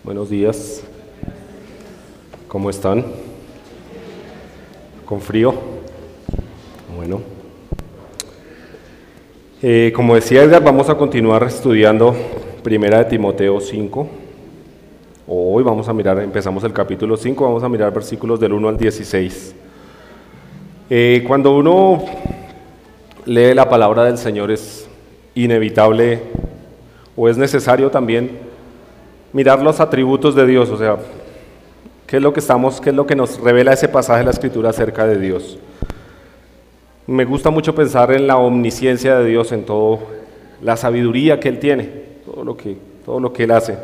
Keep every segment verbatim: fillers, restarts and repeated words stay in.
Buenos días. ¿Cómo están? ¿Con frío? Bueno. Eh, como decía Edgar, vamos a continuar estudiando Primera de Timoteo cinco. Hoy vamos a mirar, empezamos el capítulo cinco, vamos a mirar versículos del uno al dieciséis. Eh, cuando uno lee la palabra del Señor es inevitable o es necesario también mirar los atributos de Dios, o sea, qué es lo que estamos, qué es lo que nos revela ese pasaje de la Escritura acerca de Dios. Me gusta mucho pensar en la omnisciencia de Dios, en todo, la sabiduría que Él tiene, todo lo que, todo lo que Él hace.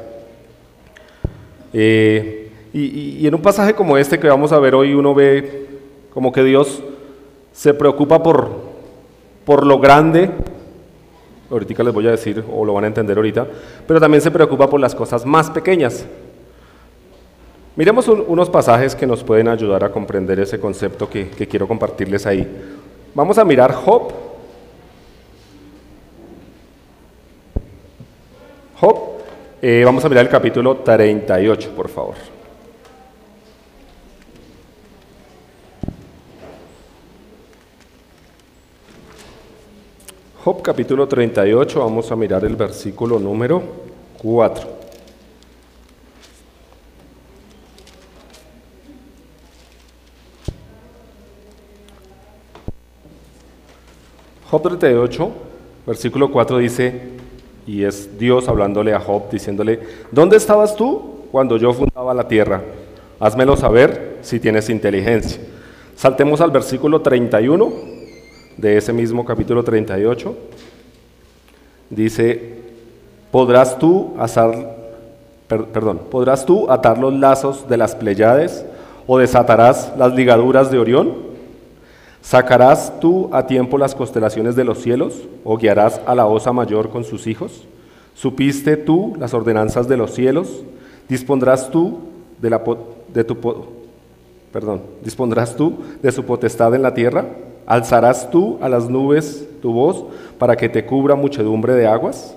Eh, y, y en un pasaje como este que vamos a ver hoy, uno ve como que Dios se preocupa por, por lo grande. Ahorita les voy a decir, o lo van a entender ahorita, pero también se preocupa por las cosas más pequeñas. Miremos un, unos pasajes que nos pueden ayudar a comprender ese concepto que, que quiero compartirles ahí. Vamos a mirar Job. Job, eh, vamos a mirar el capítulo treinta y ocho, por favor. Job capítulo treinta y ocho, vamos a mirar el versículo número cuatro. Job treinta y ocho, versículo cuatro dice, y es Dios hablándole a Job, diciéndole, ¿dónde estabas tú cuando yo fundaba la tierra? Házmelo saber si tienes inteligencia. Saltemos al versículo treinta y uno. De ese mismo capítulo treinta y ocho, dice, ¿podrás tú asar, per, perdón, ¿podrás tú atar los lazos de las Pléyades o desatarás las ligaduras de Orión? ¿Sacarás tú a tiempo las constelaciones de los cielos o guiarás a la Osa Mayor con sus hijos? ¿Supiste tú las ordenanzas de los cielos? ¿Dispondrás tú de, la, de tu, perdón, dispondrás tú de su potestad en la tierra? ¿Alzarás tú a las nubes tu voz para que te cubra muchedumbre de aguas?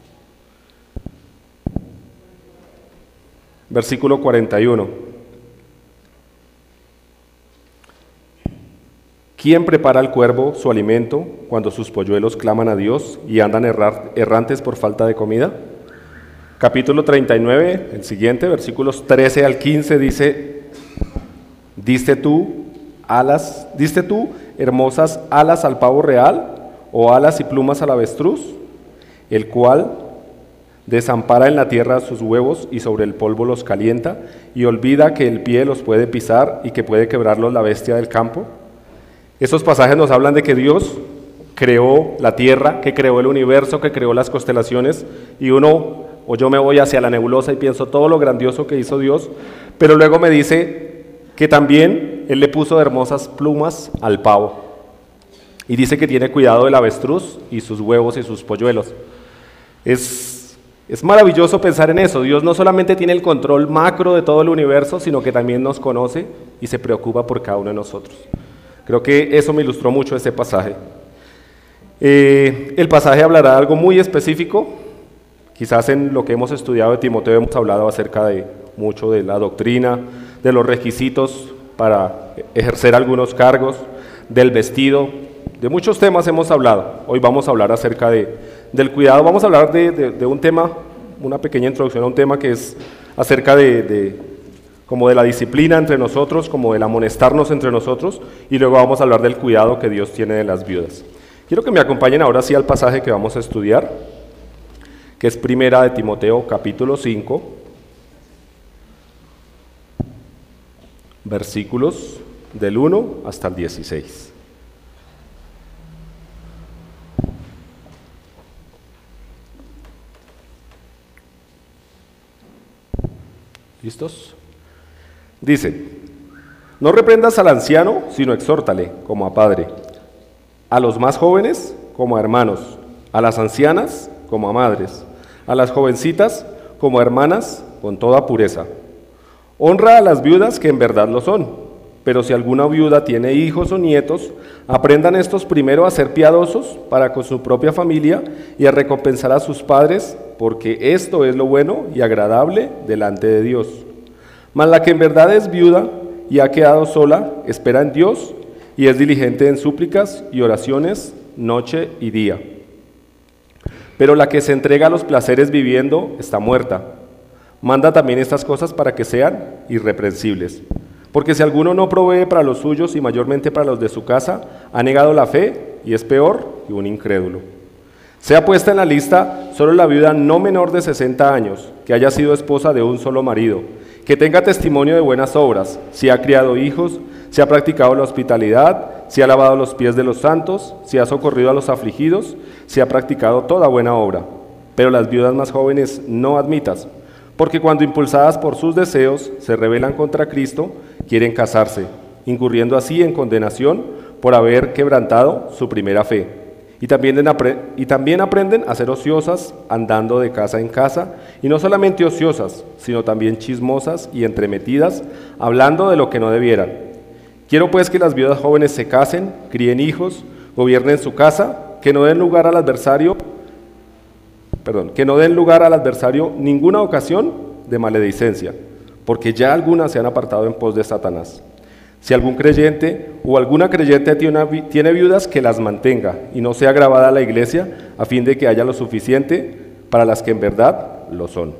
Versículo cuarenta y uno. ¿Quién prepara al cuervo su alimento cuando sus polluelos claman a Dios y andan errar, errantes por falta de comida? Capítulo treinta y nueve, el siguiente, versículos trece al quince, dice, ¿diste tú alas, diste tú hermosas alas al pavo real, o alas y plumas al avestruz, el cual desampara en la tierra sus huevos y sobre el polvo los calienta, y olvida que el pie los puede pisar y que puede quebrarlos la bestia del campo? Estos pasajes nos hablan de que Dios creó la tierra, que creó el universo, que creó las constelaciones, y uno, o yo me voy hacia la nebulosa y pienso todo lo grandioso que hizo Dios, pero luego me dice que también Él le puso hermosas plumas al pavo, y dice que tiene cuidado del avestruz y sus huevos y sus polluelos. Es, es maravilloso pensar en eso. Dios no solamente tiene el control macro de todo el universo, sino que también nos conoce y se preocupa por cada uno de nosotros. Creo que eso me ilustró mucho este pasaje. Eh, el pasaje hablará de algo muy específico. Quizás en lo que hemos estudiado de Timoteo hemos hablado acerca de mucho de la doctrina, de los requisitos para ejercer algunos cargos, del vestido, de muchos temas hemos hablado. Hoy vamos a hablar acerca de, del cuidado, vamos a hablar de, de, de un tema, una pequeña introducción a un tema que es acerca de, de, como de la disciplina entre nosotros, como del amonestarnos entre nosotros, y luego vamos a hablar del cuidado que Dios tiene de las viudas. Quiero que me acompañen ahora sí al pasaje que vamos a estudiar, que es Primera de Timoteo, capítulo cinco, versículos del uno hasta el dieciséis. ¿Listos? Dice, no reprendas al anciano, sino exhórtale como a padre, a los más jóvenes como a hermanos, a las ancianas como a madres, a las jovencitas como a hermanas con toda pureza. Honra a las viudas que en verdad lo son, pero si alguna viuda tiene hijos o nietos, aprendan estos primero a ser piadosos para con su propia familia y a recompensar a sus padres porque esto es lo bueno y agradable delante de Dios. Mas la que en verdad es viuda y ha quedado sola, espera en Dios y es diligente en súplicas y oraciones noche y día. Pero la que se entrega a los placeres viviendo está muerta. Manda también estas cosas para que sean irreprensibles. Porque si alguno no provee para los suyos y mayormente para los de su casa, ha negado la fe y es peor que un incrédulo. Sea puesta en la lista solo la viuda no menor de sesenta años, que haya sido esposa de un solo marido, que tenga testimonio de buenas obras, si ha criado hijos, si ha practicado la hospitalidad, si ha lavado los pies de los santos, si ha socorrido a los afligidos, si ha practicado toda buena obra. Pero las viudas más jóvenes no admitas, porque cuando impulsadas por sus deseos se rebelan contra Cristo, quieren casarse, incurriendo así en condenación por haber quebrantado su primera fe. Y también, y también aprenden a ser ociosas, andando de casa en casa, y no solamente ociosas, sino también chismosas y entremetidas, hablando de lo que no debieran. Quiero pues que las viudas jóvenes se casen, críen hijos, gobiernen su casa, que no den lugar al adversario, perdón, que no den lugar al adversario ninguna ocasión de maledicencia, porque ya algunas se han apartado en pos de Satanás. Si algún creyente o alguna creyente tiene viudas, que las mantenga y no sea agravada la iglesia, a fin de que haya lo suficiente para las que en verdad lo son.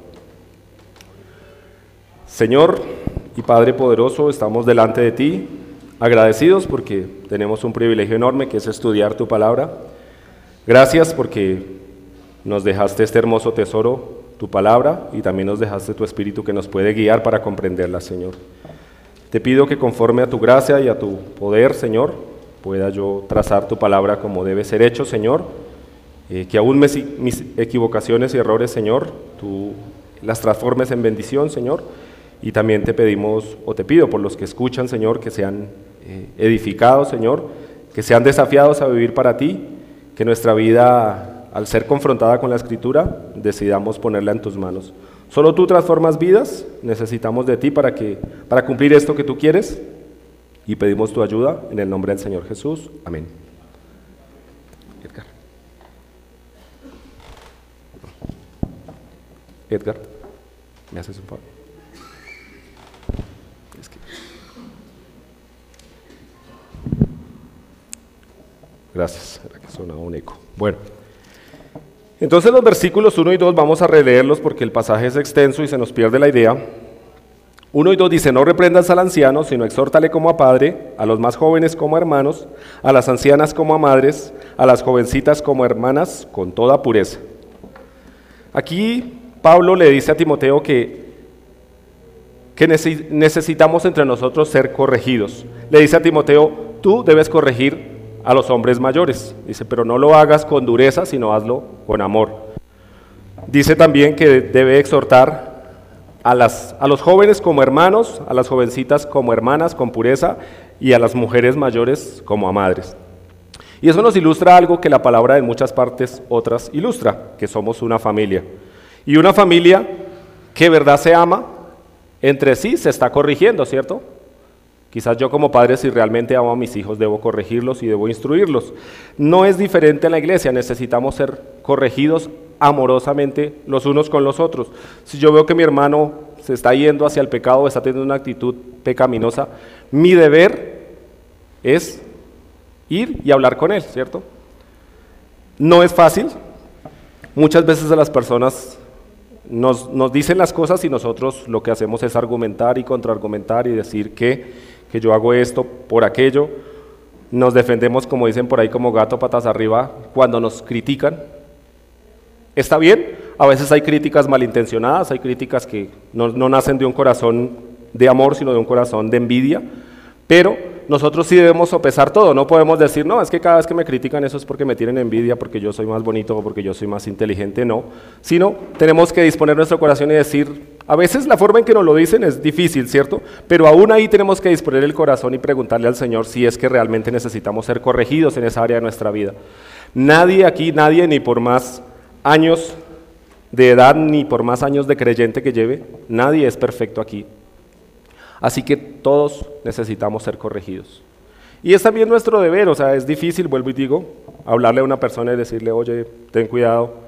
Señor y Padre poderoso, estamos delante de ti, agradecidos porque tenemos un privilegio enorme que es estudiar tu palabra. Gracias porque nos dejaste este hermoso tesoro, tu palabra, y también nos dejaste tu Espíritu que nos puede guiar para comprenderla, Señor. Te pido que conforme a tu gracia y a tu poder, Señor, pueda yo trazar tu palabra como debe ser hecho, Señor, eh, que aún mis, mis equivocaciones y errores, Señor, tú las transformes en bendición, Señor, y también te pedimos, o te pido por los que escuchan, Señor, que sean eh, edificados, Señor, que sean desafiados a vivir para ti, que nuestra vida, al ser confrontada con la Escritura, decidamos ponerla en tus manos. Solo tú transformas vidas, necesitamos de ti para, que, para cumplir esto que tú quieres, y pedimos tu ayuda en el nombre del Señor Jesús. Amén. Edgar. Edgar, ¿me haces un favor? Es que... Gracias, era que sonaba un eco. Bueno. Entonces los versículos uno y dos vamos a releerlos porque el pasaje es extenso y se nos pierde la idea. uno y dos dice: no reprendas al anciano, sino exhórtale como a padre, a los más jóvenes como a hermanos, a las ancianas como a madres, a las jovencitas como hermanas, con toda pureza. Aquí Pablo le dice a Timoteo que, que necesitamos entre nosotros ser corregidos. Le dice a Timoteo: tú debes corregir a los hombres mayores. Dice, pero no lo hagas con dureza, sino hazlo con amor. Dice también que debe exhortar a, las, a los jóvenes como hermanos, a las jovencitas como hermanas con pureza, y a las mujeres mayores como a madres. Y eso nos ilustra algo que la palabra en muchas partes otras ilustra, que somos una familia. Y una familia que verdad se ama, entre sí se está corrigiendo, ¿cierto? Quizás yo como padre, si realmente amo a mis hijos, debo corregirlos y debo instruirlos. No es diferente en la iglesia, necesitamos ser corregidos amorosamente los unos con los otros. Si yo veo que mi hermano se está yendo hacia el pecado, está teniendo una actitud pecaminosa, mi deber es ir y hablar con él, ¿cierto? No es fácil. Muchas veces a las personas nos, nos dicen las cosas y nosotros lo que hacemos es argumentar y contraargumentar y decir que que yo hago esto por aquello. Nos defendemos, como dicen por ahí, como gato patas arriba cuando nos critican. Está bien, a veces hay críticas malintencionadas, hay críticas que no, no nacen de un corazón de amor, sino de un corazón de envidia, pero nosotros sí debemos sopesar todo. No podemos decir, no, es que cada vez que me critican eso es porque me tienen envidia, porque yo soy más bonito o porque yo soy más inteligente, no, sino tenemos que disponer nuestro corazón y decir, a veces la forma en que nos lo dicen es difícil, ¿cierto? Pero aún ahí tenemos que disponer el corazón y preguntarle al Señor si es que realmente necesitamos ser corregidos en esa área de nuestra vida. Nadie aquí, nadie, ni por más años de edad, ni por más años de creyente que lleve, nadie es perfecto aquí. Así que todos necesitamos ser corregidos. Y es también nuestro deber, o sea, es difícil, vuelvo y digo, hablarle a una persona y decirle, oye, ten cuidado,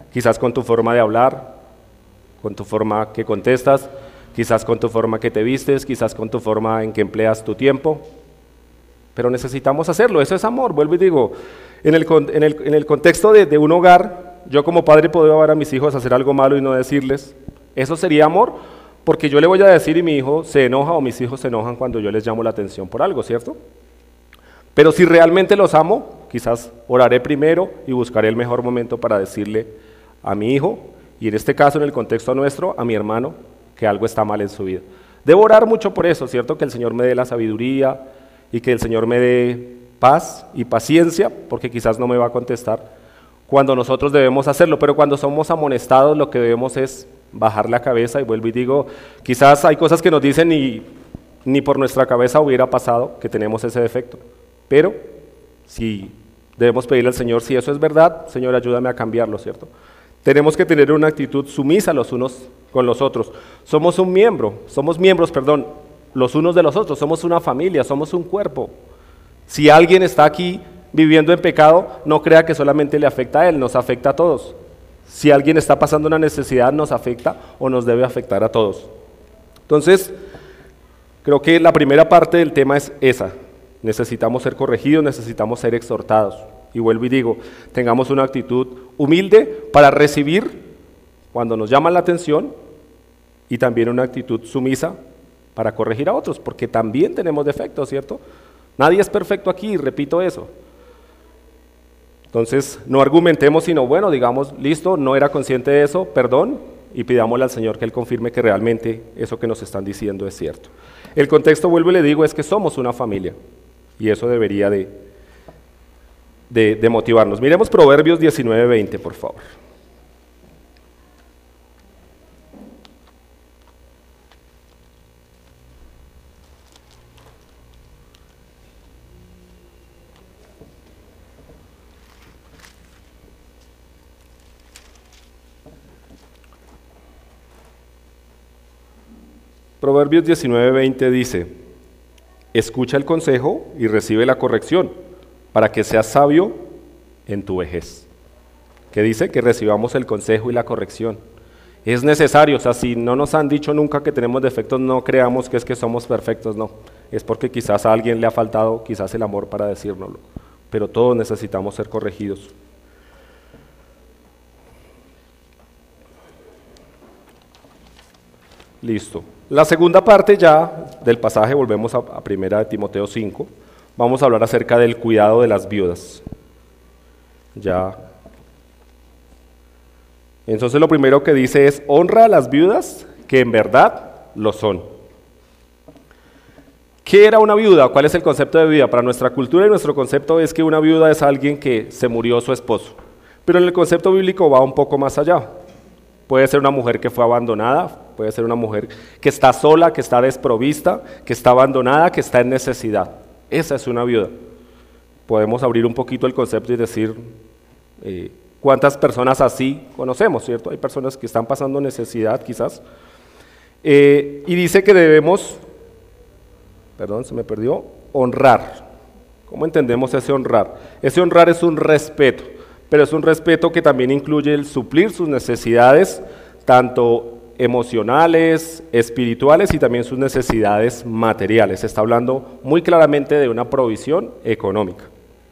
quizás con tu forma de hablar, con tu forma que contestas, quizás con tu forma que te vistes, quizás con tu forma en que empleas tu tiempo, pero necesitamos hacerlo, eso es amor. Vuelvo y digo, en el, en el, en el contexto de, de un hogar, yo como padre puedo llevar a mis hijos a hacer algo malo y no decirles, eso sería amor, porque yo le voy a decir y mi hijo se enoja o mis hijos se enojan cuando yo les llamo la atención por algo, ¿cierto? Pero si realmente los amo, quizás oraré primero y buscaré el mejor momento para decirle a mi hijo, y en este caso en el contexto nuestro, a mi hermano, que algo está mal en su vida. Debo orar mucho por eso, ¿cierto? Que el Señor me dé la sabiduría y que el Señor me dé paz y paciencia, porque quizás no me va a contestar cuando nosotros debemos hacerlo, pero cuando somos amonestados lo que debemos es bajar la cabeza, y vuelvo y digo, quizás hay cosas que nos dicen y ni por nuestra cabeza hubiera pasado que tenemos ese defecto, pero si debemos pedirle al Señor, si eso es verdad, Señor, ayúdame a cambiarlo, ¿cierto? Tenemos que tener una actitud sumisa los unos con los otros. Somos un miembro, somos miembros, perdón, los unos de los otros, somos una familia, somos un cuerpo. Si alguien está aquí viviendo en pecado, no crea que solamente le afecta a él, nos afecta a todos. Si alguien está pasando una necesidad, nos afecta o nos debe afectar a todos. Entonces, creo que la primera parte del tema es esa. Necesitamos ser corregidos, necesitamos ser exhortados. Y vuelvo y digo, tengamos una actitud humilde para recibir cuando nos llaman la atención y también una actitud sumisa para corregir a otros, porque también tenemos defectos, ¿cierto? Nadie es perfecto aquí, repito eso. Entonces, no argumentemos, sino bueno, digamos, listo, no era consciente de eso, perdón, y pidámosle al Señor que Él confirme que realmente eso que nos están diciendo es cierto. El contexto, vuelvo y le digo, es que somos una familia, y eso debería de, de, de motivarnos. Miremos Proverbios diecinueve veinte, por favor. Proverbios diecinueve veinte dice, escucha el consejo y recibe la corrección, para que seas sabio en tu vejez. ¿Qué dice? Que recibamos el consejo y la corrección. Es necesario, o sea, si no nos han dicho nunca que tenemos defectos, no creamos que es que somos perfectos, no. Es porque quizás a alguien le ha faltado quizás el amor para decírnoslo, pero todos necesitamos ser corregidos. Listo. La segunda parte ya del pasaje, volvemos a, a primera de Timoteo cinco, vamos a hablar acerca del cuidado de las viudas. Ya. Entonces lo primero que dice es, honra a las viudas que en verdad lo son. ¿Qué era una viuda? ¿Cuál es el concepto de viuda? Para nuestra cultura y nuestro concepto es que una viuda es alguien que se murió su esposo, pero en el concepto bíblico va un poco más allá. Puede ser una mujer que fue abandonada, puede ser una mujer que está sola, que está desprovista, que está abandonada, que está en necesidad. Esa es una viuda. Podemos abrir un poquito el concepto y decir eh, cuántas personas así conocemos, ¿cierto? Hay personas que están pasando necesidad quizás. Eh, y dice que debemos, perdón, se me perdió, honrar. ¿Cómo entendemos ese honrar? Ese honrar es un respeto. Pero es un respeto que también incluye el suplir sus necesidades, tanto emocionales, espirituales y también sus necesidades materiales. Se está hablando muy claramente de una provisión económica.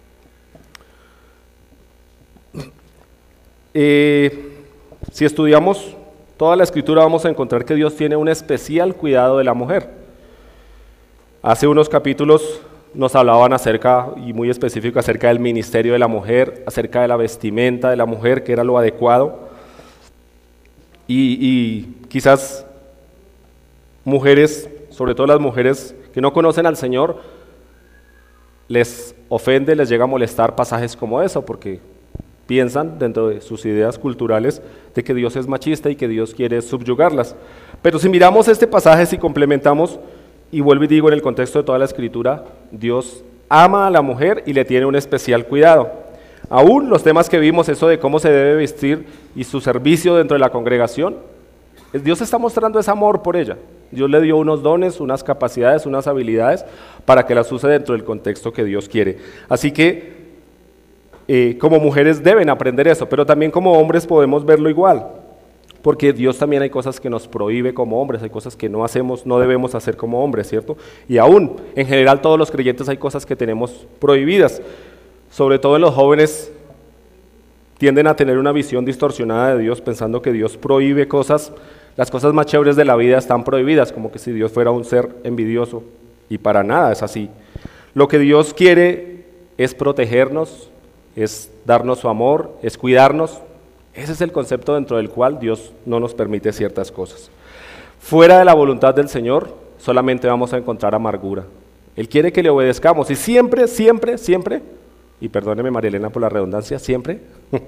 Eh, si estudiamos toda la Escritura vamos a encontrar que Dios tiene un especial cuidado de la mujer. Hace unos capítulos nos hablaban acerca, y muy específico, acerca del ministerio de la mujer, acerca de la vestimenta de la mujer, que era lo adecuado. Y, y quizás mujeres, sobre todo las mujeres que no conocen al Señor, les ofende, les llega a molestar pasajes como eso, porque piensan dentro de sus ideas culturales de que Dios es machista y que Dios quiere subyugarlas. Pero si miramos este pasaje, si complementamos, y vuelvo y digo en el contexto de toda la Escritura, Dios ama a la mujer y le tiene un especial cuidado. Aún los temas que vimos, eso de cómo se debe vestir y su servicio dentro de la congregación, Dios está mostrando ese amor por ella. Dios le dio unos dones, unas capacidades, unas habilidades para que las use dentro del contexto que Dios quiere. Así que eh, como mujeres deben aprender eso, pero también como hombres podemos verlo igual, porque Dios también hay cosas que nos prohíbe como hombres, hay cosas que no hacemos, no debemos hacer como hombres, ¿cierto? Y aún, en general, todos los creyentes hay cosas que tenemos prohibidas, sobre todo en los jóvenes. Tienden a tener una visión distorsionada de Dios, pensando que Dios prohíbe cosas, las cosas más chéveres de la vida están prohibidas, como que si Dios fuera un ser envidioso, y para nada es así. Lo que Dios quiere es protegernos, es darnos su amor, es cuidarnos. Ese es el concepto dentro del cual Dios no nos permite ciertas cosas. Fuera de la voluntad del Señor, solamente vamos a encontrar amargura. Él quiere que le obedezcamos, y siempre, siempre, siempre, y perdóneme María Elena por la redundancia, siempre,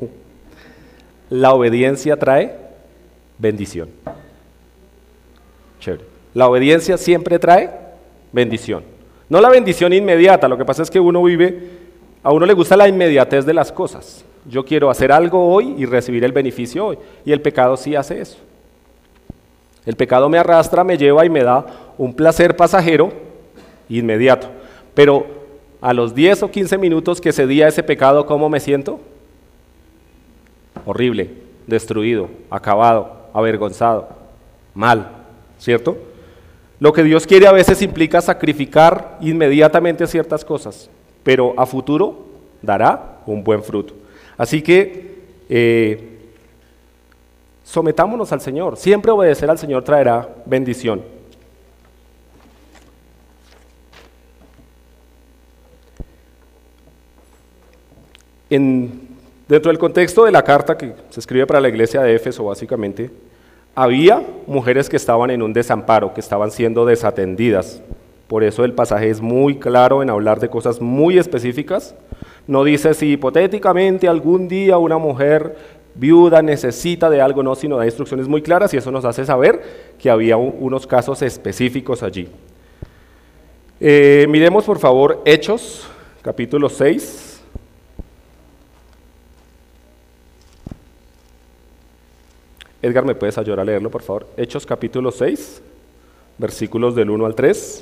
la obediencia trae bendición. Chévere. La obediencia siempre trae bendición. No la bendición inmediata, lo que pasa es que uno vive, a uno le gusta la inmediatez de las cosas. Yo quiero hacer algo hoy y recibir el beneficio hoy, y el pecado sí hace eso. El pecado me arrastra, me lleva y me da un placer pasajero inmediato, pero a los diez o quince minutos que cedí a ese pecado, ¿cómo me siento? Horrible, destruido, acabado, avergonzado, mal, ¿cierto? Lo que Dios quiere a veces implica sacrificar inmediatamente ciertas cosas, pero a futuro dará un buen fruto. Así que eh, sometámonos al Señor, siempre obedecer al Señor traerá bendición. En, dentro del contexto de la carta que se escribe para la iglesia de Éfeso, básicamente, había mujeres que estaban en un desamparo, que estaban siendo desatendidas. Por eso el pasaje es muy claro en hablar de cosas muy específicas. No dice si hipotéticamente algún día una mujer viuda necesita de algo, no, sino da instrucciones muy claras, y eso nos hace saber que había un, unos casos específicos allí. Eh, miremos por favor Hechos, capítulo seis. Edgar, ¿me puedes ayudar a leerlo, por favor? Hechos capítulo seis, versículos del uno al tres.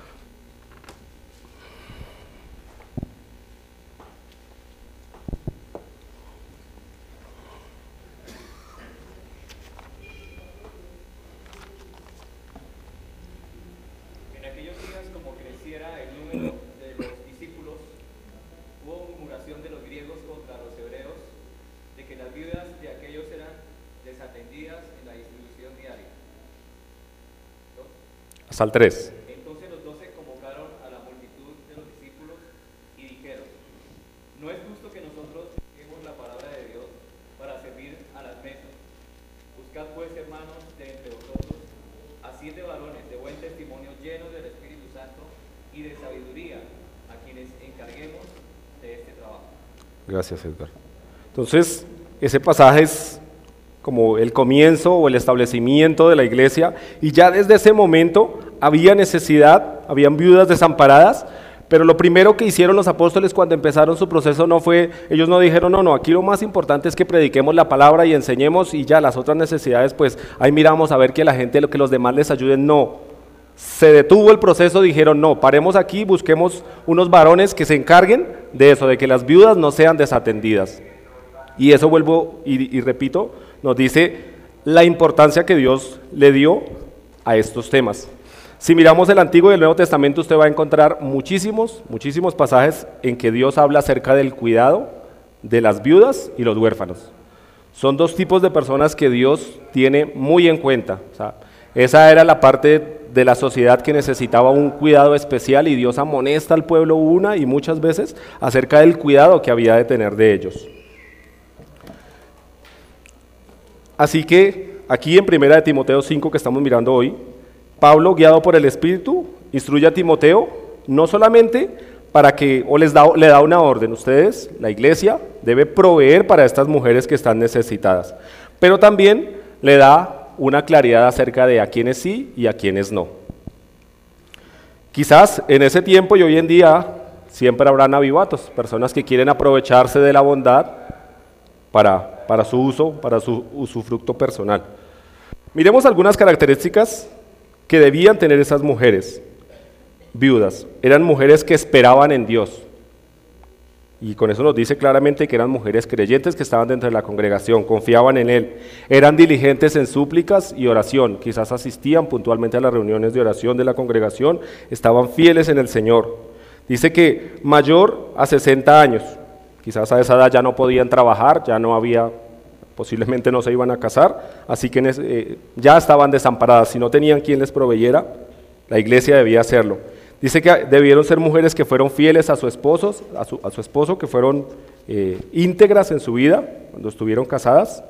En aquellos días, como creciera el número de los discípulos, hubo murmuración de los griegos contra los hebreos, de que las viudas de aquellos eran desatendidas en la distribución diaria. ¿Dos? Hasta el tres. Entonces los doce convocaron a la multitud de los discípulos y dijeron: no es justo que nosotros dejemos la palabra de Dios para servir a las mesas. Buscad pues, hermanos, de entre vosotros a siete varones de buen testimonio, llenos del Espíritu Santo y de sabiduría, a quienes encarguemos de este trabajo. Gracias, Edgar. Entonces, ese pasaje es como el comienzo o el establecimiento de la iglesia, y ya desde ese momento había necesidad, habían viudas desamparadas, pero lo primero que hicieron los apóstoles cuando empezaron su proceso no fue, ellos no dijeron, no, no, aquí lo más importante es que prediquemos la palabra y enseñemos, y ya las otras necesidades, pues ahí miramos a ver que la gente, que los demás les ayuden. No, se detuvo el proceso, dijeron, no, paremos aquí, busquemos unos varones que se encarguen de eso, de que las viudas no sean desatendidas. Y eso vuelvo y, y repito, nos dice la importancia que Dios le dio a estos temas. Si miramos el Antiguo y el Nuevo Testamento, usted va a encontrar muchísimos, muchísimos pasajes en que Dios habla acerca del cuidado de las viudas y los huérfanos. Son dos tipos de personas que Dios tiene muy en cuenta. O sea, esa era la parte de la sociedad que necesitaba un cuidado especial, y Dios amonesta al pueblo una y muchas veces acerca del cuidado que había de tener de ellos. Así que aquí en primera de Timoteo cinco, que estamos mirando hoy, Pablo, guiado por el Espíritu, instruye a Timoteo no solamente para que, o les da, le da una orden, ustedes, la iglesia, debe proveer para estas mujeres que están necesitadas, pero también le da una claridad acerca de a quienes sí y a quienes no. Quizás en ese tiempo y hoy en día siempre habrán avivatos, personas que quieren aprovecharse de la bondad para, para su uso, para su usufructo personal. Miremos algunas características que debían tener esas mujeres viudas. Eran mujeres que esperaban en Dios. Y con eso nos dice claramente que eran mujeres creyentes que estaban dentro de la congregación, confiaban en Él, eran diligentes en súplicas y oración, quizás asistían puntualmente a las reuniones de oración de la congregación, estaban fieles en el Señor. Dice que mayor a sesenta años, quizás a esa edad ya no podían trabajar, ya no había, posiblemente no se iban a casar, así que eh, ya estaban desamparadas, si no tenían quien les proveyera, la iglesia debía hacerlo. Dice que debieron ser mujeres que fueron fieles a su esposo, a su, a su esposo, que fueron eh, íntegras en su vida cuando estuvieron casadas.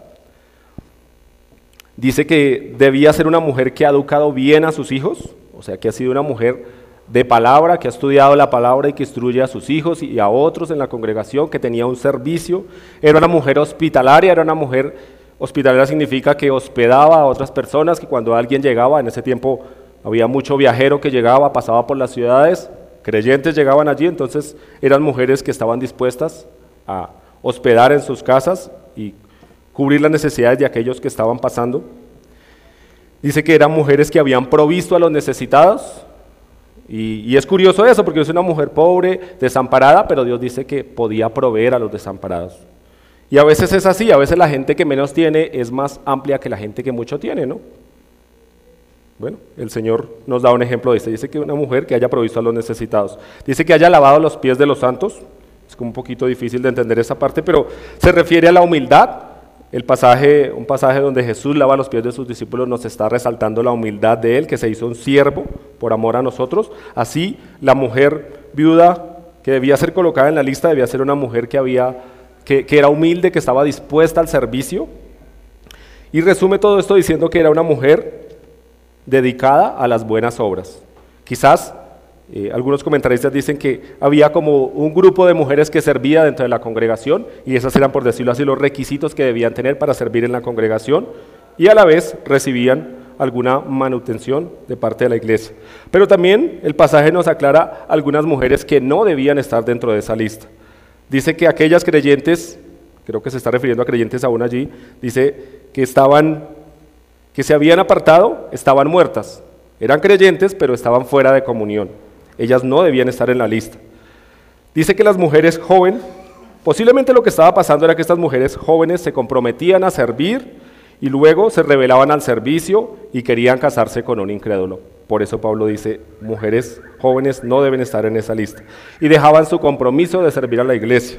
Dice que debía ser una mujer que ha educado bien a sus hijos, o sea, que ha sido una mujer de palabra, que ha estudiado la palabra y que instruye a sus hijos y a otros en la congregación, que tenía un servicio. Era una mujer hospitalaria, era una mujer hospitalaria significa que hospedaba a otras personas, que cuando alguien llegaba, en ese tiempo había mucho viajero que llegaba, pasaba por las ciudades, creyentes llegaban allí, entonces eran mujeres que estaban dispuestas a hospedar en sus casas y cubrir las necesidades de aquellos que estaban pasando. Dice que eran mujeres que habían provisto a los necesitados, y, y es curioso eso, porque es una mujer pobre, desamparada, pero Dios dice que podía proveer a los desamparados. Y a veces es así, a veces la gente que menos tiene es más amplia que la gente que mucho tiene, ¿no? Bueno, el Señor nos da un ejemplo de esto. Dice que una mujer que haya provisto a los necesitados. Dice que haya lavado los pies de los santos. Es como un poquito difícil de entender esa parte, pero se refiere a la humildad. El pasaje, un pasaje donde Jesús lava los pies de sus discípulos nos está resaltando la humildad de Él, que se hizo un siervo por amor a nosotros. Así, la mujer viuda que debía ser colocada en la lista debía ser una mujer que, había, que, que era humilde, que estaba dispuesta al servicio. Y resume todo esto diciendo que era una mujer dedicada a las buenas obras. Quizás eh, algunos comentaristas dicen que había como un grupo de mujeres que servía dentro de la congregación y esas eran, por decirlo así, los requisitos que debían tener para servir en la congregación y a la vez recibían alguna manutención de parte de la iglesia. Pero también el pasaje nos aclara algunas mujeres que no debían estar dentro de esa lista. Dice que aquellas creyentes, creo que se está refiriendo a creyentes aún allí, dice que estaban que se habían apartado, estaban muertas. Eran creyentes, pero estaban fuera de comunión. Ellas no debían estar en la lista. Dice que las mujeres jóvenes, posiblemente lo que estaba pasando era que estas mujeres jóvenes se comprometían a servir y luego se rebelaban al servicio y querían casarse con un incrédulo. Por eso Pablo dice, mujeres jóvenes no deben estar en esa lista. Y dejaban su compromiso de servir a la iglesia.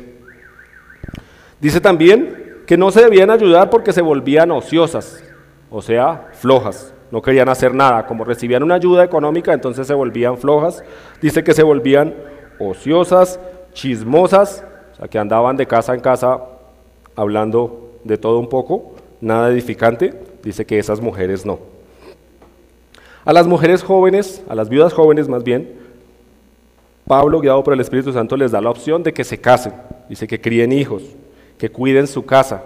Dice también que no se debían ayudar porque se volvían ociosas, o sea, flojas, no querían hacer nada, como recibían una ayuda económica, entonces se volvían flojas. Dice que se volvían ociosas, chismosas, o sea, que andaban de casa en casa hablando de todo un poco, nada edificante. Dice que esas mujeres no. A las mujeres jóvenes, a las viudas jóvenes más bien, Pablo, guiado por el Espíritu Santo, les da la opción de que se casen, dice que críen hijos, que cuiden su casa.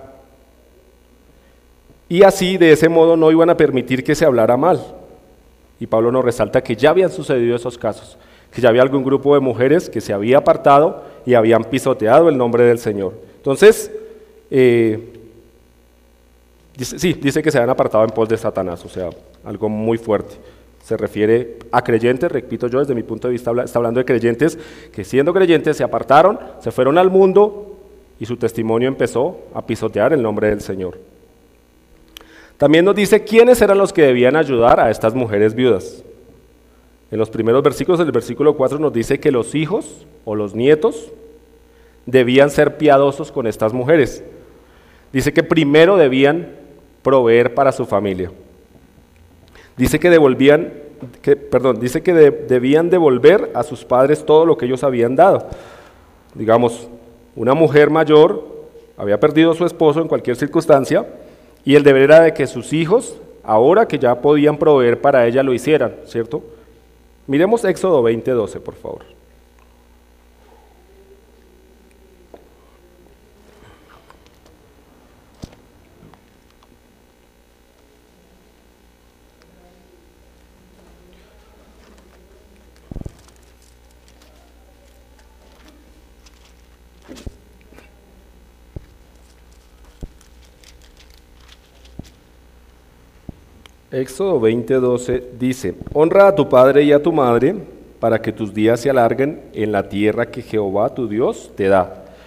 Y así, de ese modo, no iban a permitir que se hablara mal. Y Pablo nos resalta que ya habían sucedido esos casos, que ya había algún grupo de mujeres que se había apartado y habían pisoteado el nombre del Señor. Entonces, eh, dice, sí, dice que se habían apartado en pos de Satanás, o sea, algo muy fuerte. Se refiere a creyentes, repito yo, desde mi punto de vista, está hablando de creyentes que siendo creyentes se apartaron, se fueron al mundo y su testimonio empezó a pisotear el nombre del Señor. También nos dice quiénes eran los que debían ayudar a estas mujeres viudas. En los primeros versículos, el versículo cuatro nos dice que los hijos o los nietos debían ser piadosos con estas mujeres. Dice que primero debían proveer para su familia. Dice que devolvían, que, perdón, dice que de, debían devolver a sus padres todo lo que ellos habían dado. Digamos, una mujer mayor había perdido a su esposo en cualquier circunstancia, y el deber era de que sus hijos, ahora que ya podían proveer para ella, lo hicieran, ¿cierto? Miremos Éxodo veinte doce, por favor. Éxodo veinte doce dice, honra a tu padre y a tu madre para que tus días se alarguen en la tierra que Jehová tu Dios te da.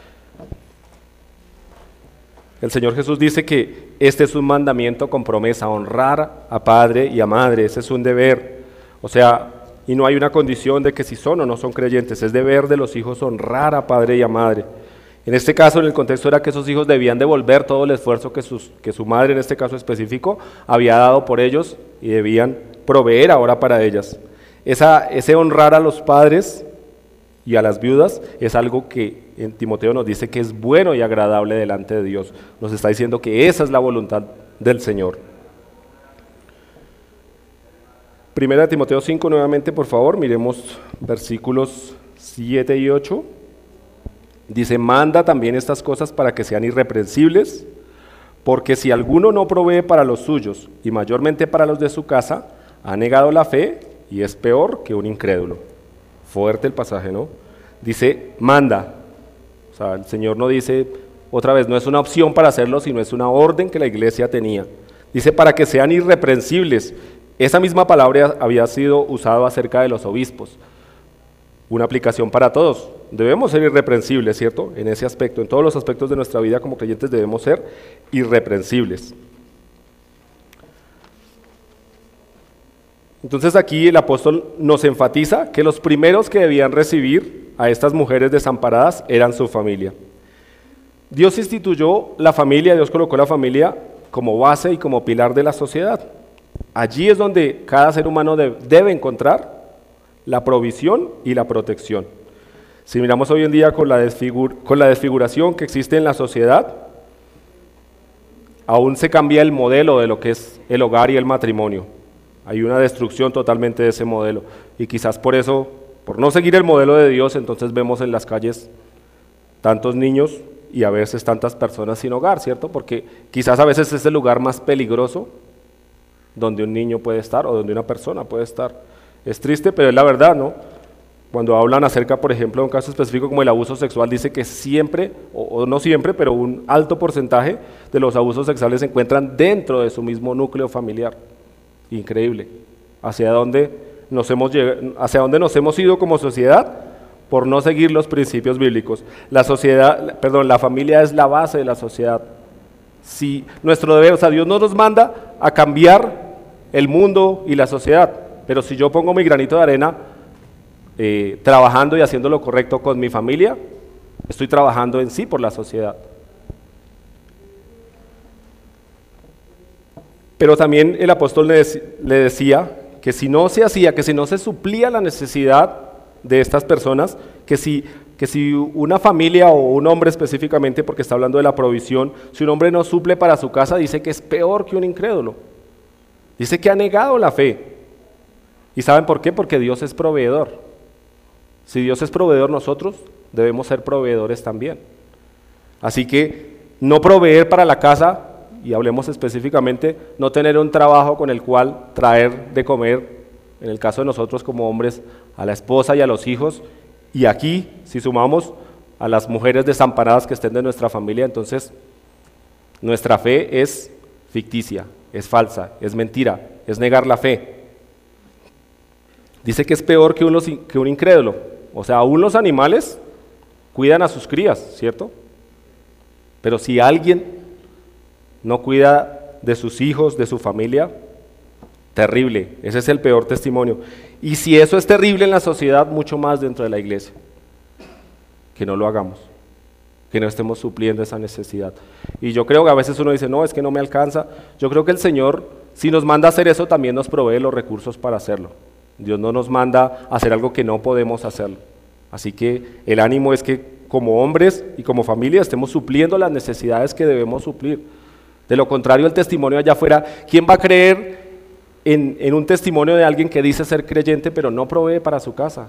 El Señor Jesús dice que este es un mandamiento con promesa, honrar a padre y a madre, ese es un deber. O sea, y no hay una condición de que si son o no son creyentes, es deber de los hijos honrar a padre y a madre. En este caso, en el contexto era que esos hijos debían devolver todo el esfuerzo que, sus, que su madre, en este caso específico, había dado por ellos y debían proveer ahora para ellas. Esa, ese honrar a los padres y a las viudas es algo que en Timoteo nos dice que es bueno y agradable delante de Dios. Nos está diciendo que esa es la voluntad del Señor. Primera de Timoteo cinco, nuevamente por favor, miremos versículos siete y ocho. Dice, manda también estas cosas para que sean irreprensibles, porque si alguno no provee para los suyos, y mayormente para los de su casa, ha negado la fe y es peor que un incrédulo. Fuerte el pasaje, ¿no? Dice, manda. O sea, el Señor no dice, otra vez, no es una opción para hacerlo, sino es una orden que la iglesia tenía. Dice, para que sean irreprensibles. Esa misma palabra había sido usada acerca de los obispos. Una aplicación para todos. Debemos ser irreprensibles, ¿cierto? En ese aspecto, en todos los aspectos de nuestra vida como creyentes debemos ser irreprensibles. Entonces aquí el apóstol nos enfatiza que los primeros que debían recibir a estas mujeres desamparadas eran su familia. Dios instituyó la familia, Dios colocó la familia como base y como pilar de la sociedad. Allí es donde cada ser humano de, debe encontrar la provisión y la protección. Si miramos hoy en día con la, desfigur, con la desfiguración que existe en la sociedad, aún se cambia el modelo de lo que es el hogar y el matrimonio. Hay una destrucción totalmente de ese modelo y quizás por eso, por no seguir el modelo de Dios, entonces vemos en las calles tantos niños y a veces tantas personas sin hogar, ¿cierto? Porque quizás a veces es el lugar más peligroso donde un niño puede estar o donde una persona puede estar. Es triste, pero es la verdad, ¿no? Cuando hablan acerca, por ejemplo, de un caso específico como el abuso sexual, dice que siempre, o, o no siempre, pero un alto porcentaje de los abusos sexuales se encuentran dentro de su mismo núcleo familiar. Increíble. ¿Hacia dónde nos hemos llegado, hacia dónde nos hemos ido como sociedad? Por no seguir los principios bíblicos. La sociedad, perdón, la familia es la base de la sociedad. Si nuestro deber, o sea, Dios no nos manda a cambiar el mundo y la sociedad, pero si yo pongo mi granito de arena eh, trabajando y haciendo lo correcto con mi familia, estoy trabajando en sí por la sociedad. Pero también el apóstol le, le decía que si no se hacía, que si no se suplía la necesidad de estas personas, que si, que si una familia o un hombre específicamente, porque está hablando de la provisión, si un hombre no suple para su casa, dice que es peor que un incrédulo. Dice que ha negado la fe. ¿Y saben por qué? Porque Dios es proveedor. Si Dios es proveedor, nosotros debemos ser proveedores también. Así que no proveer para la casa, y hablemos específicamente, no tener un trabajo con el cual traer de comer, en el caso de nosotros como hombres, a la esposa y a los hijos, y aquí, si sumamos a las mujeres desamparadas que estén de nuestra familia, entonces nuestra fe es ficticia, es falsa, es mentira, es negar la fe. Dice que es peor que un, que un incrédulo, o sea, aún los animales cuidan a sus crías, ¿cierto? Pero si alguien no cuida de sus hijos, de su familia, terrible, ese es el peor testimonio. Y si eso es terrible en la sociedad, mucho más dentro de la iglesia. Que no lo hagamos, que no estemos supliendo esa necesidad. Y yo creo que a veces uno dice, no, es que no me alcanza. Yo creo que el Señor, si nos manda a hacer eso, también nos provee los recursos para hacerlo. Dios no nos manda a hacer algo que no podemos hacerlo. Así que el ánimo es que como hombres y como familia estemos supliendo las necesidades que debemos suplir. De lo contrario, el testimonio allá afuera, ¿quién va a creer en, en un testimonio de alguien que dice ser creyente pero no provee para su casa?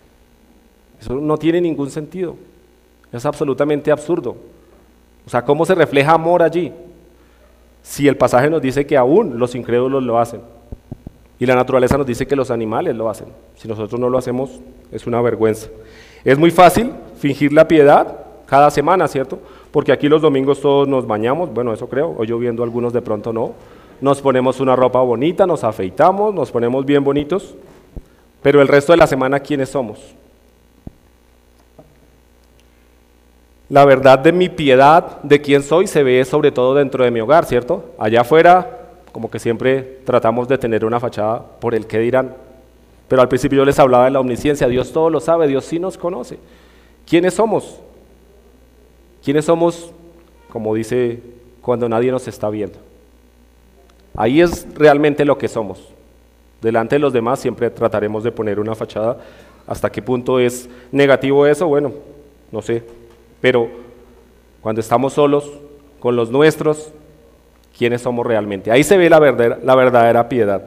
Eso no tiene ningún sentido, es absolutamente absurdo. O sea, ¿cómo se refleja amor allí? Si el pasaje nos dice que aún los incrédulos lo hacen, y la naturaleza nos dice que los animales lo hacen. Si nosotros no lo hacemos, es una vergüenza. Es muy fácil fingir la piedad cada semana, ¿cierto? Porque aquí los domingos todos nos bañamos, bueno, eso creo, hoy lloviendo algunos de pronto no, nos ponemos una ropa bonita, nos afeitamos, nos ponemos bien bonitos, pero el resto de la semana, ¿quiénes somos? La verdad de mi piedad, de quién soy, se ve sobre todo dentro de mi hogar, ¿cierto? Allá afuera, como que siempre tratamos de tener una fachada por el qué dirán. Pero al principio yo les hablaba de la omnisciencia, Dios todo lo sabe, Dios sí nos conoce. ¿Quiénes somos? ¿Quiénes somos, como dice, cuando nadie nos está viendo? Ahí es realmente lo que somos. Delante de los demás siempre trataremos de poner una fachada. ¿Hasta qué punto es negativo eso? Bueno, no sé. Pero cuando estamos solos, con los nuestros, ¿quiénes somos realmente? Ahí se ve la verdadera, la verdadera piedad.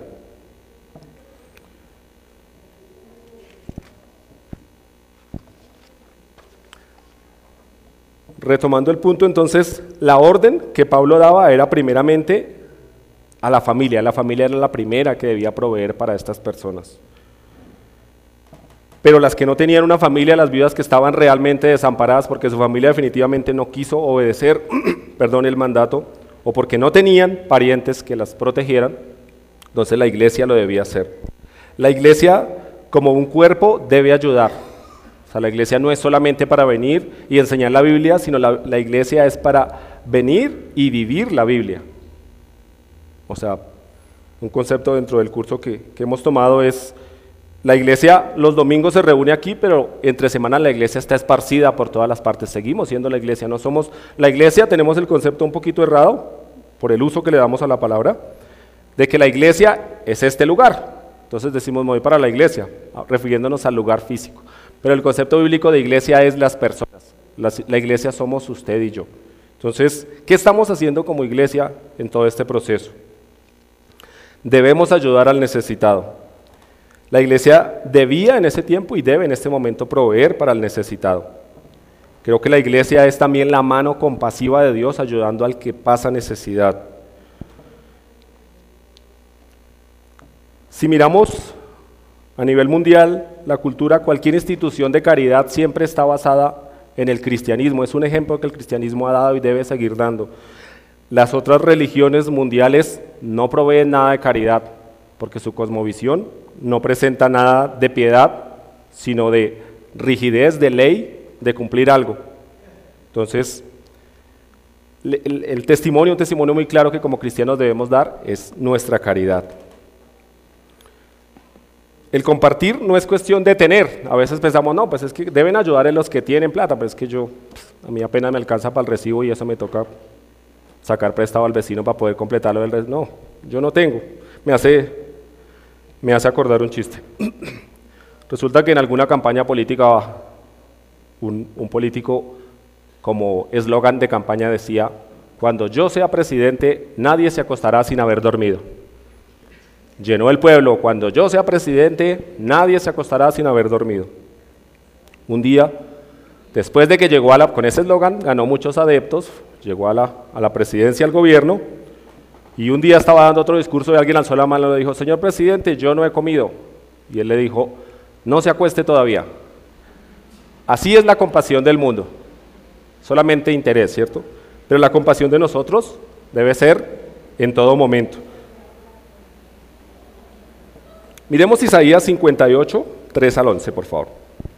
Retomando el punto, entonces, la orden que Pablo daba era primeramente a la familia. La familia era la primera que debía proveer para estas personas. Pero las que no tenían una familia, las viudas que estaban realmente desamparadas porque su familia definitivamente no quiso obedecer perdón, el mandato, o porque no tenían parientes que las protegieran, entonces la iglesia lo debía hacer. La iglesia, como un cuerpo, debe ayudar. O sea, la iglesia no es solamente para venir y enseñar la Biblia, sino la, la iglesia es para venir y vivir la Biblia. O sea, un concepto dentro del curso que, que hemos tomado es, la iglesia los domingos se reúne aquí, pero entre semana la iglesia está esparcida por todas las partes. Seguimos siendo la iglesia, no somos la iglesia, tenemos el concepto un poquito errado, por el uso que le damos a la palabra, de que la iglesia es este lugar. Entonces decimos, me voy para la iglesia, refiriéndonos al lugar físico. Pero el concepto bíblico de iglesia es las personas. La, la iglesia somos usted y yo. Entonces, ¿qué estamos haciendo como iglesia en todo este proceso? Debemos ayudar al necesitado. La iglesia debía en ese tiempo y debe en este momento proveer para el necesitado. Creo que la iglesia es también la mano compasiva de Dios ayudando al que pasa necesidad. Si miramos a nivel mundial, la cultura, cualquier institución de caridad siempre está basada en el cristianismo. Es un ejemplo que el cristianismo ha dado y debe seguir dando. Las otras religiones mundiales no proveen nada de caridad, porque su cosmovisión no presenta nada de piedad, sino de rigidez, de ley, de cumplir algo. Entonces, el, el testimonio, un testimonio muy claro que como cristianos debemos dar es nuestra caridad. El compartir no es cuestión de tener. A veces pensamos, no, pues es que deben ayudar a los que tienen plata, pero es que yo, pues, a mí apenas me alcanza para el recibo y eso me toca sacar prestado al vecino para poder completarlo del resto. No, yo no tengo. Me hace, me hace acordar un chiste. Resulta que en alguna campaña política, un, un político como eslogan de campaña decía, cuando yo sea presidente, nadie se acostará sin haber dormido. Llenó el pueblo, cuando yo sea presidente, nadie se acostará sin haber dormido. Un día, después de que llegó a la, con ese eslogan, ganó muchos adeptos, llegó a la, a la presidencia del gobierno, y un día estaba dando otro discurso y alguien lanzó la mano y le dijo, señor presidente, yo no he comido. Y él le dijo, no se acueste todavía. Así es la compasión del mundo, solamente interés, ¿cierto? Pero la compasión de nosotros debe ser en todo momento. Miremos Isaías cincuenta y ocho, tres al once, por favor.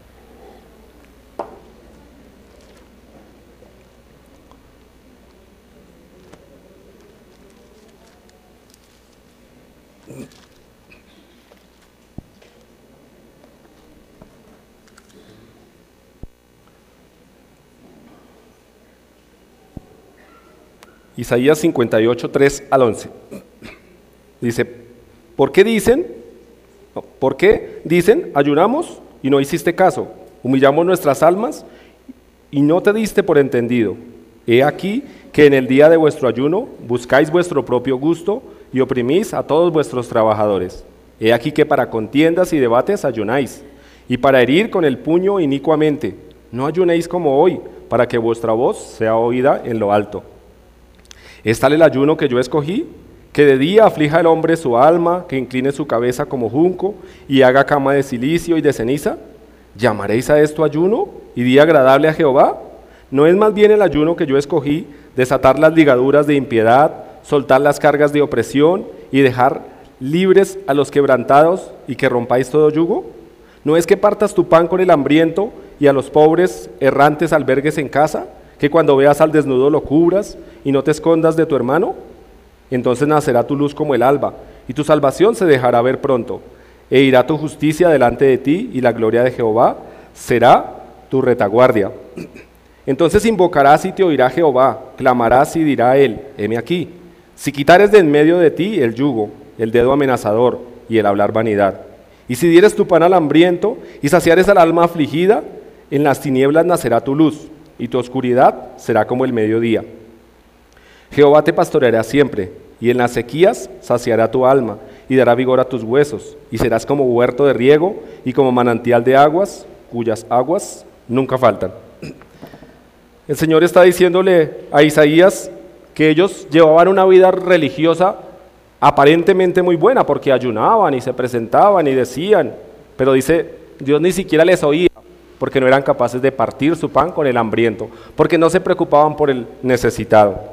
Isaías cincuenta y ocho, tres al once. Dice, ¿por qué dicen? ¿Por qué dicen, ayunamos y no hiciste caso? Humillamos nuestras almas y no te diste por entendido. He aquí que en el día de vuestro ayuno buscáis vuestro propio gusto y oprimís a todos vuestros trabajadores. He aquí que para contiendas y debates ayunáis, y para herir con el puño inicuamente. No ayunéis como hoy, para que vuestra voz sea oída en lo alto. ¿Es tal el ayuno que yo escogí? Que de día aflija el hombre su alma, que incline su cabeza como junco y haga cama de cilicio y de ceniza. ¿Llamaréis a esto ayuno y día agradable a Jehová? ¿No es más bien el ayuno que yo escogí, desatar las ligaduras de impiedad, soltar las cargas de opresión y dejar libres a los quebrantados y que rompáis todo yugo? ¿No es que partas tu pan con el hambriento y a los pobres errantes albergues en casa? que cuando veas al desnudo lo cubras y no te escondas de tu hermano? Entonces nacerá tu luz como el alba, y tu salvación se dejará ver pronto, e irá tu justicia delante de ti, y la gloria de Jehová será tu retaguardia. Entonces invocarás y te oirá Jehová, clamarás y dirá él, heme aquí. Si quitares de en medio de ti el yugo, el dedo amenazador y el hablar vanidad, y si dieres tu pan al hambriento y saciares al alma afligida, en las tinieblas nacerá tu luz, y tu oscuridad será como el mediodía. Jehová te pastoreará siempre, y en las sequías saciará tu alma, y dará vigor a tus huesos, y serás como huerto de riego, y como manantial de aguas, cuyas aguas nunca faltan. El Señor está diciéndole a Isaías que ellos llevaban una vida religiosa aparentemente muy buena, porque ayunaban y se presentaban y decían, pero dice, Dios ni siquiera les oía, porque no eran capaces de partir su pan con el hambriento, porque no se preocupaban por el necesitado.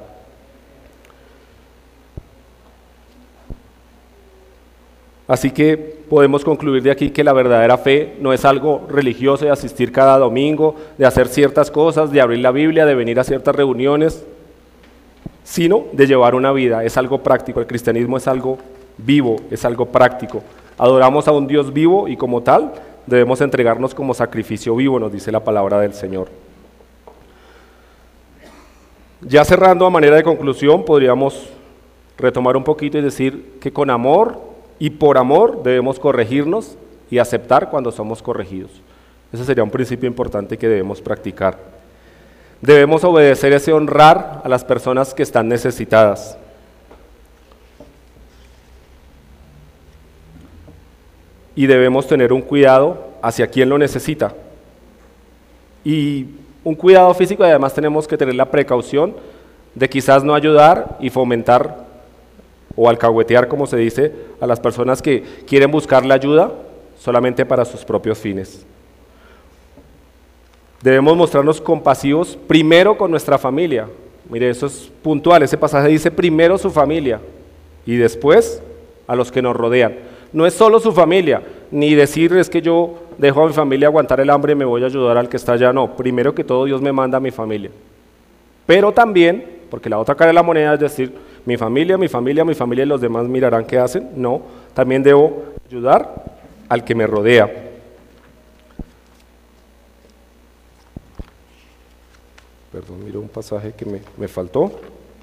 Así que podemos concluir de aquí que la verdadera fe no es algo religioso de asistir cada domingo, de hacer ciertas cosas, de abrir la Biblia, de venir a ciertas reuniones, sino de llevar una vida, es algo práctico. El cristianismo es algo vivo, es algo práctico. Adoramos a un Dios vivo y como tal debemos entregarnos como sacrificio vivo, nos dice la palabra del Señor. Ya cerrando a manera de conclusión, podríamos retomar un poquito y decir que con amor y por amor debemos corregirnos y aceptar cuando somos corregidos. Ese sería un principio importante que debemos practicar. Debemos obedecer ese honrar a las personas que están necesitadas. Y debemos tener un cuidado hacia quien lo necesita. Y un cuidado físico, y además tenemos que tener la precaución de quizás no ayudar y fomentar o alcahuetear, como se dice, a las personas que quieren buscar la ayuda solamente para sus propios fines. Debemos mostrarnos compasivos primero con nuestra familia. Mire, eso es puntual, ese pasaje dice primero su familia y después a los que nos rodean. No es solo su familia, ni decir es que yo dejo a mi familia aguantar el hambre y me voy a ayudar al que está allá, no, primero que todo Dios me manda a mi familia. Pero también, porque la otra cara de la moneda es decir, mi familia, mi familia, mi familia y los demás mirarán qué hacen, no, también debo ayudar al que me rodea. Perdón, miro un pasaje que me, me faltó.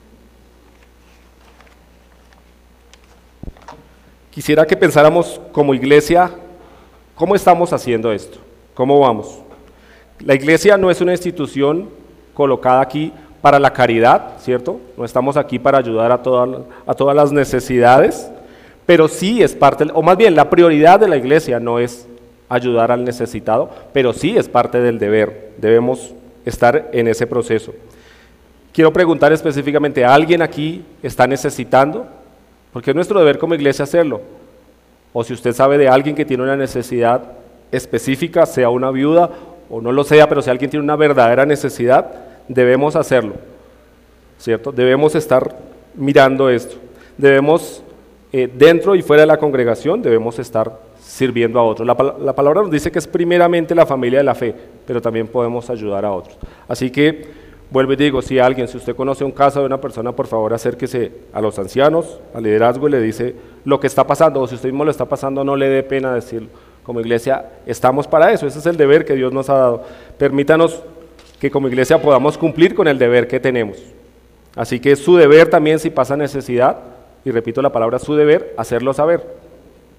Quisiera que pensáramos como iglesia, ¿cómo estamos haciendo esto? ¿Cómo vamos? La iglesia no es una institución colocada aquí para la caridad, ¿cierto? No estamos aquí para ayudar a todas, a todas las necesidades, pero sí es parte, o más bien la prioridad de la iglesia no es ayudar al necesitado, pero sí es parte del deber, debemos estar en ese proceso. Quiero preguntar específicamente, ¿alguien aquí está necesitando? Porque es nuestro deber como iglesia hacerlo. O si usted sabe de alguien que tiene una necesidad específica, sea una viuda o no lo sea, pero si alguien tiene una verdadera necesidad, debemos hacerlo, ¿cierto? Debemos estar mirando esto. Debemos, eh, dentro y fuera de la congregación, debemos estar sirviendo a otros. La, la palabra nos dice que es primeramente la familia de la fe, pero también podemos ayudar a otros. Así que, vuelvo y digo, si alguien, si usted conoce un caso de una persona, por favor acérquese a los ancianos, al liderazgo y le dice lo que está pasando, o si usted mismo lo está pasando, no le dé pena decirlo. Como iglesia estamos para eso, ese es el deber que Dios nos ha dado. Permítanos que como iglesia podamos cumplir con el deber que tenemos. Así que es su deber también, si pasa necesidad, y repito la palabra su deber, hacerlo saber.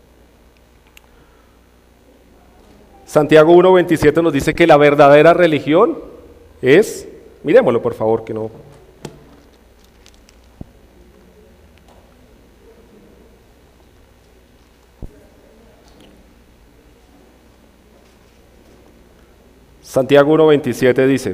Santiago uno veintisiete nos dice que la verdadera religión es, miremoslo por favor, que no... Santiago uno veintisiete dice,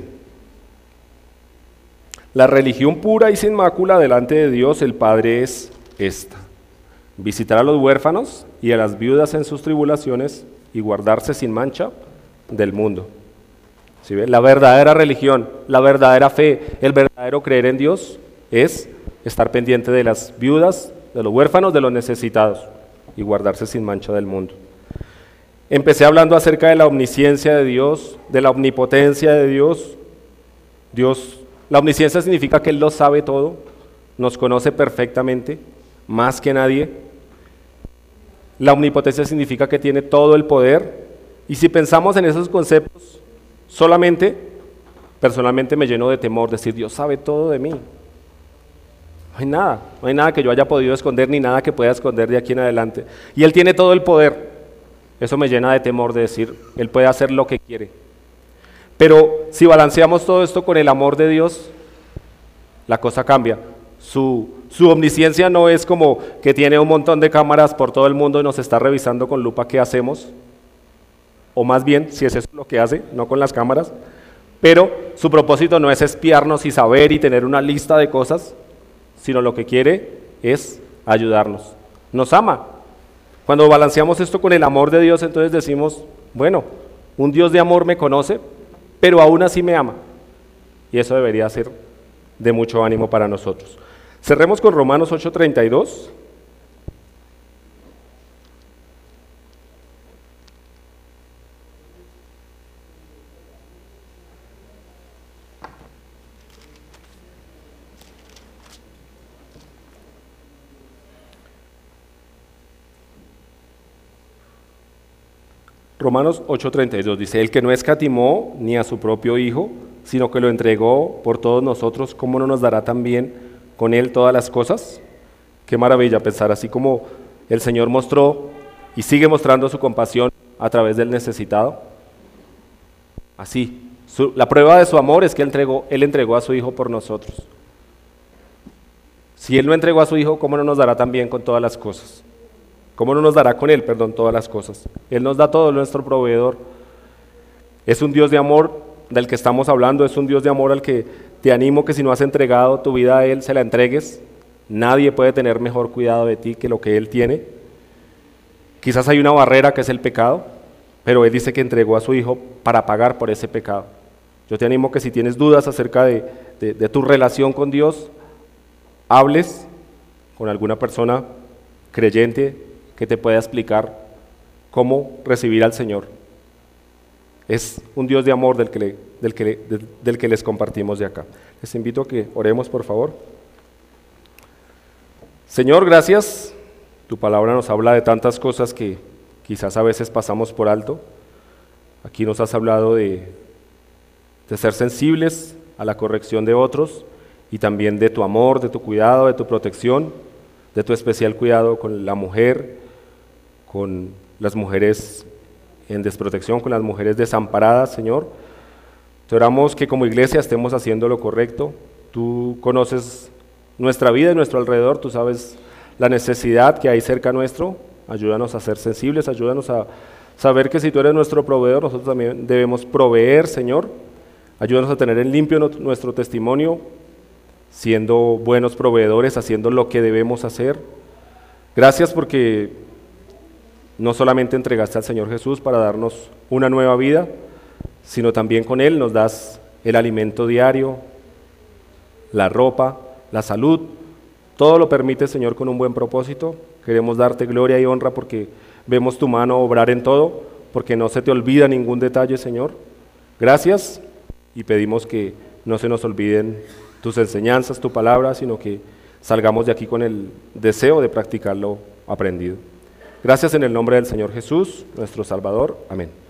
la religión pura y sin mácula delante de Dios el Padre es esta, visitar a los huérfanos y a las viudas en sus tribulaciones y guardarse sin mancha del mundo. ¿Sí ve? La verdadera religión, la verdadera fe, el verdadero creer en Dios es estar pendiente de las viudas, de los huérfanos, de los necesitados y guardarse sin mancha del mundo. Empecé hablando acerca de la omnisciencia de Dios, de la omnipotencia de Dios. Dios La omnisciencia significa que Él lo sabe todo, nos conoce perfectamente, más que nadie. La omnipotencia significa que tiene todo el poder, y si pensamos en esos conceptos, solamente, personalmente me lleno de temor, decir, Dios sabe todo de mí. No hay nada, no hay nada que yo haya podido esconder, ni nada que pueda esconder de aquí en adelante. Y Él tiene todo el poder. Eso me llena de temor de decir, Él puede hacer lo que quiere. Pero si balanceamos todo esto con el amor de Dios, la cosa cambia. Su, su omnisciencia no es como que tiene un montón de cámaras por todo el mundo y nos está revisando con lupa qué hacemos, o más bien, si es eso lo que hace, no con las cámaras, pero su propósito no es espiarnos y saber y tener una lista de cosas, sino lo que quiere es ayudarnos. Nos ama. Cuando balanceamos esto con el amor de Dios, entonces decimos, bueno, un Dios de amor me conoce, pero aún así me ama. Y eso debería ser de mucho ánimo para nosotros. Cerremos con Romanos ocho treinta y dos. Romanos ocho treinta y dos dice, el que no escatimó ni a su propio Hijo, sino que lo entregó por todos nosotros, ¿cómo no nos dará también con Él todas las cosas? Qué maravilla pensar, así como el Señor mostró y sigue mostrando su compasión a través del necesitado. Así, su, la prueba de su amor es que él entregó, él entregó a su Hijo por nosotros. Si Él no entregó a su Hijo, ¿cómo no nos dará también con todas las cosas? ¿Cómo no nos dará con Él, perdón, todas las cosas? Él nos da todo, nuestro proveedor. Es un Dios de amor del que estamos hablando, es un Dios de amor al que te animo que si no has entregado tu vida a Él, se la entregues. Nadie puede tener mejor cuidado de ti que lo que Él tiene. Quizás hay una barrera que es el pecado, pero Él dice que entregó a su Hijo para pagar por ese pecado. Yo te animo que si tienes dudas acerca de, de, de tu relación con Dios, hables con alguna persona creyente que te pueda explicar cómo recibir al Señor. Es un Dios de amor del que, le, del, que le, del, del que les compartimos de acá. Les invito a que oremos, por favor. Señor, gracias. Tu palabra nos habla de tantas cosas que quizás a veces pasamos por alto. Aquí nos has hablado de, de ser sensibles a la corrección de otros y también de tu amor, de tu cuidado, de tu protección, de tu especial cuidado con la mujer, con las mujeres en desprotección, con las mujeres desamparadas, Señor. Te oramos que como iglesia estemos haciendo lo correcto. Tú conoces nuestra vida y nuestro alrededor, tú sabes la necesidad que hay cerca nuestro. Ayúdanos a ser sensibles, ayúdanos a saber que si tú eres nuestro proveedor, nosotros también debemos proveer, Señor. Ayúdanos a tener en limpio nuestro testimonio, siendo buenos proveedores, haciendo lo que debemos hacer. Gracias porque no solamente entregaste al Señor Jesús para darnos una nueva vida, sino también con Él nos das el alimento diario, la ropa, la salud. Todo lo permite, Señor, con un buen propósito. Queremos darte gloria y honra porque vemos tu mano obrar en todo, porque no se te olvida ningún detalle, Señor. Gracias, y pedimos que no se nos olviden tus enseñanzas, tu palabra, sino que salgamos de aquí con el deseo de practicar lo aprendido. Gracias en el nombre del Señor Jesús, nuestro Salvador. Amén.